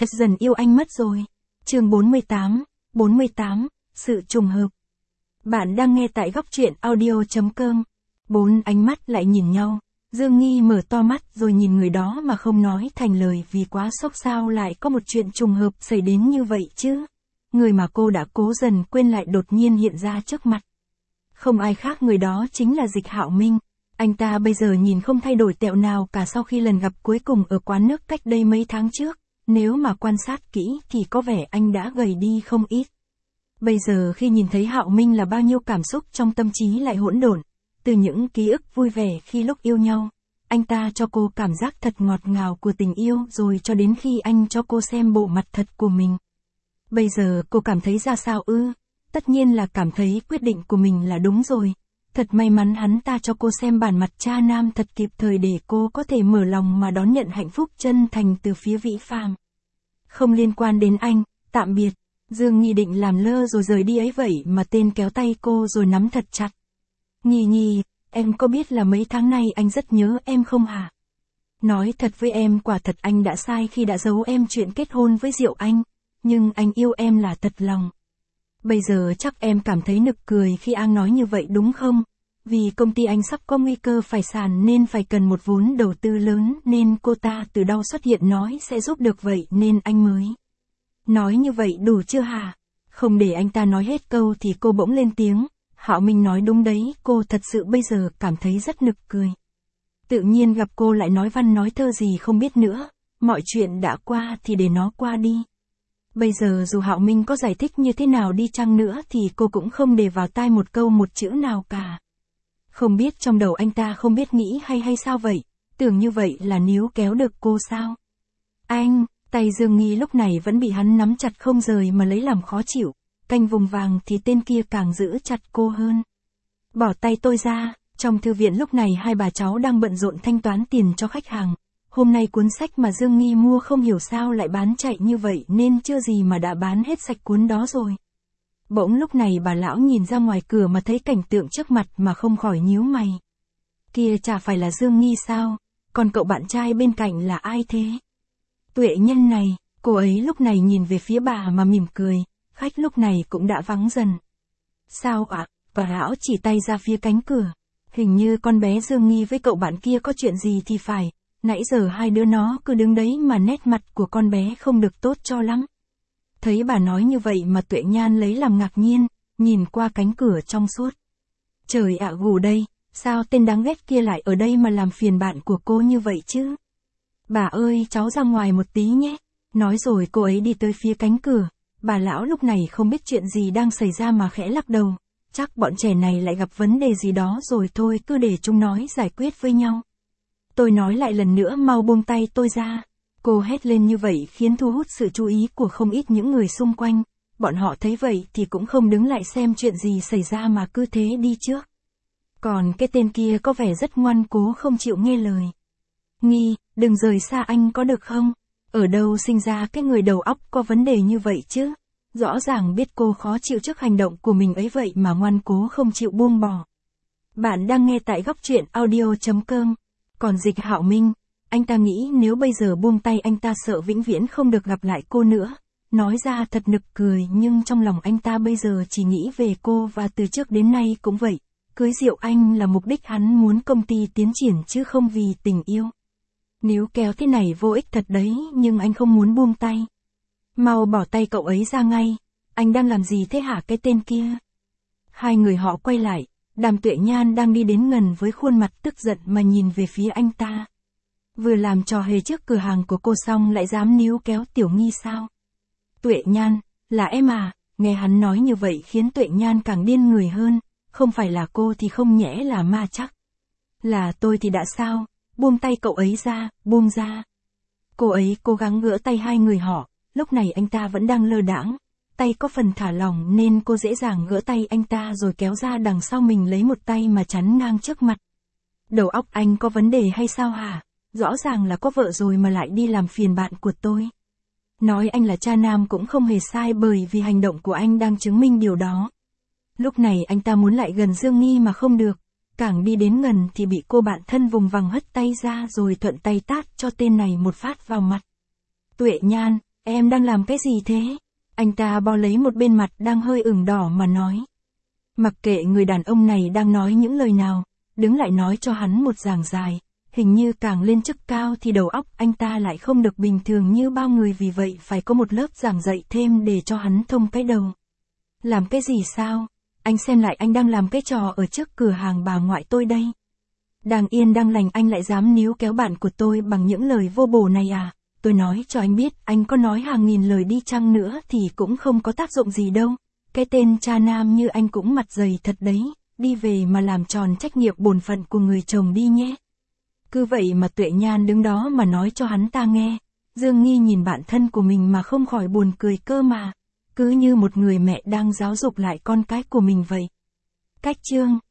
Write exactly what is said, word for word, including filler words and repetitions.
Thật dần yêu anh mất rồi. Chương bốn mươi tám, bốn mươi tám, sự trùng hợp. Bạn đang nghe tại góc truyện audio.com. Bốn ánh mắt lại nhìn nhau. Dương Nghi mở to mắt rồi nhìn người đó mà không nói thành lời vì quá sốc sao lại có một chuyện trùng hợp xảy đến như vậy chứ. Người mà cô đã cố dần quên lại đột nhiên hiện ra trước mặt. Không ai khác người đó chính là Dịch Hạo Minh. Anh ta bây giờ nhìn không thay đổi tẹo nào cả sau khi lần gặp cuối cùng ở quán nước cách đây mấy tháng trước. Nếu mà quan sát kỹ thì có vẻ anh đã gầy đi không ít. Bây giờ khi nhìn thấy Hạo Minh là bao nhiêu cảm xúc trong tâm trí lại hỗn độn. Từ những ký ức vui vẻ khi lúc yêu nhau, anh ta cho cô cảm giác thật ngọt ngào của tình yêu rồi cho đến khi anh cho cô xem bộ mặt thật của mình. Bây giờ cô cảm thấy ra sao ư? Tất nhiên là cảm thấy quyết định của mình là đúng rồi. Thật may mắn hắn ta cho cô xem bản mặt cha nam thật kịp thời để cô có thể mở lòng mà đón nhận hạnh phúc chân thành từ phía Vĩ Phàm. Không liên quan đến anh, tạm biệt. Dương Nghi định làm lơ rồi rời đi ấy vậy mà tên kéo tay cô rồi nắm thật chặt. Nghi Nhi, em có biết là mấy tháng nay anh rất nhớ em không hả? Nói thật với em, quả thật anh đã sai khi đã giấu em chuyện kết hôn với Diệu Anh, nhưng anh yêu em là thật lòng. Bây giờ chắc em cảm thấy nực cười khi An nói như vậy đúng không? Vì công ty anh sắp có nguy cơ phải sàn nên phải cần một vốn đầu tư lớn nên cô ta từ đâu xuất hiện nói sẽ giúp được vậy nên anh mới. Nói như vậy đủ chưa hả? Không để anh ta nói hết câu thì cô bỗng lên tiếng. Hạo Minh nói đúng đấy, cô thật sự bây giờ cảm thấy rất nực cười. Tự nhiên gặp cô lại nói văn nói thơ gì không biết nữa, mọi chuyện đã qua thì để nó qua đi. Bây giờ dù Hạo Minh có giải thích như thế nào đi chăng nữa thì cô cũng không để vào tai một câu một chữ nào cả. Không biết trong đầu anh ta không biết nghĩ hay hay sao vậy, tưởng như vậy là níu kéo được cô sao? Anh, tay Dương Nghi lúc này vẫn bị hắn nắm chặt không rời mà lấy làm khó chịu. Canh vùng vàng thì tên kia càng giữ chặt cô hơn. Bỏ tay tôi ra, trong thư viện lúc này hai bà cháu đang bận rộn thanh toán tiền cho khách hàng. Hôm nay cuốn sách mà Dương Nghi mua không hiểu sao lại bán chạy như vậy nên chưa gì mà đã bán hết sạch cuốn đó rồi. Bỗng lúc này bà lão nhìn ra ngoài cửa mà thấy cảnh tượng trước mặt mà không khỏi nhíu mày. Kia chả phải là Dương Nghi sao, còn cậu bạn trai bên cạnh là ai thế? Tuệ Nhân này, cô ấy lúc này nhìn về phía bà mà mỉm cười. Khách lúc này cũng đã vắng dần. Sao ạ? À? Bà lão chỉ tay ra phía cánh cửa. Hình như con bé Dương Nghi với cậu bạn kia có chuyện gì thì phải. Nãy giờ hai đứa nó cứ đứng đấy mà nét mặt của con bé không được tốt cho lắm. Thấy bà nói như vậy mà Tuệ Nhan lấy làm ngạc nhiên, nhìn qua cánh cửa trong suốt. Trời ạ, gù đây, sao tên đáng ghét kia lại ở đây mà làm phiền bạn của cô như vậy chứ? Bà ơi, cháu ra ngoài một tí nhé. Nói rồi cô ấy đi tới phía cánh cửa. Bà lão lúc này không biết chuyện gì đang xảy ra mà khẽ lắc đầu. Chắc bọn trẻ này lại gặp vấn đề gì đó rồi thôi, cứ để chúng nói giải quyết với nhau. Tôi nói lại lần nữa, mau buông tay tôi ra. Cô hét lên như vậy khiến thu hút sự chú ý của không ít những người xung quanh. Bọn họ thấy vậy thì cũng không đứng lại xem chuyện gì xảy ra mà cứ thế đi trước. Còn cái tên kia có vẻ rất ngoan cố không chịu nghe lời. Nghi, đừng rời xa anh có được không? Ở đâu sinh ra cái người đầu óc có vấn đề như vậy chứ? Rõ ràng biết cô khó chịu trước hành động của mình ấy vậy mà ngoan cố không chịu buông bỏ. Bạn đang nghe tại góc truyện audio.com. Còn Dịch Hạo Minh, anh ta nghĩ nếu bây giờ buông tay anh ta sợ vĩnh viễn không được gặp lại cô nữa. Nói ra thật nực cười nhưng trong lòng anh ta bây giờ chỉ nghĩ về cô và từ trước đến nay cũng vậy. Cưới Diệu Anh là mục đích hắn muốn công ty tiến triển chứ không vì tình yêu. Níu kéo thế này vô ích thật đấy nhưng anh không muốn buông tay. Mau bỏ tay cậu ấy ra ngay. Anh đang làm gì thế hả cái tên kia? Hai người họ quay lại. Đàm Tuệ Nhan đang đi đến gần với khuôn mặt tức giận mà nhìn về phía anh ta. Vừa làm trò hề trước cửa hàng của cô xong lại dám níu kéo Tiểu Nghi sao? Tuệ Nhan, là em à? Nghe hắn nói như vậy khiến Tuệ Nhan càng điên người hơn. Không phải là cô thì không nhẽ là ma chắc. Là tôi thì đã sao? Buông tay cậu ấy ra, buông ra. Cô ấy cố gắng gỡ tay hai người họ, lúc này anh ta vẫn đang lơ đãng, tay có phần thả lỏng nên cô dễ dàng gỡ tay anh ta rồi kéo ra đằng sau mình lấy một tay mà chắn ngang trước mặt. Đầu óc anh có vấn đề hay sao hả? Rõ ràng là có vợ rồi mà lại đi làm phiền bạn của tôi. Nói anh là cha nam cũng không hề sai bởi vì hành động của anh đang chứng minh điều đó. Lúc này anh ta muốn lại gần Dương Nghi mà không được. Càng đi đến gần thì bị cô bạn thân vùng vằng hất tay ra rồi thuận tay tát cho tên này một phát vào mặt. Tuệ Nhan, Em đang làm cái gì thế? Anh ta bò lấy một bên mặt đang hơi ửng đỏ mà nói. Mặc kệ người đàn ông này đang nói những lời nào, đứng lại nói cho hắn một giảng dài. Hình như càng lên chức cao thì đầu óc anh ta lại không được bình thường như bao người, vì vậy phải có một lớp giảng dạy thêm để cho hắn thông cái đầu. Làm cái gì sao? Anh xem lại, anh đang làm cái trò ở trước cửa hàng bà ngoại tôi đây. Đang yên đang lành anh lại dám níu kéo bạn của tôi bằng những lời vô bổ này à? Tôi nói cho anh biết, anh có nói hàng nghìn lời đi chăng nữa thì cũng không có tác dụng gì đâu. Cái tên cha nam như anh cũng mặt dày thật đấy, đi về mà làm tròn trách nhiệm bổn phận của người chồng đi nhé. Cứ vậy mà Tuệ Nhan đứng đó mà nói cho hắn ta nghe. Dương Nghi nhìn bạn thân của mình mà không khỏi buồn cười cơ mà. Cứ như một người mẹ đang giáo dục lại con cái của mình vậy. Cách chương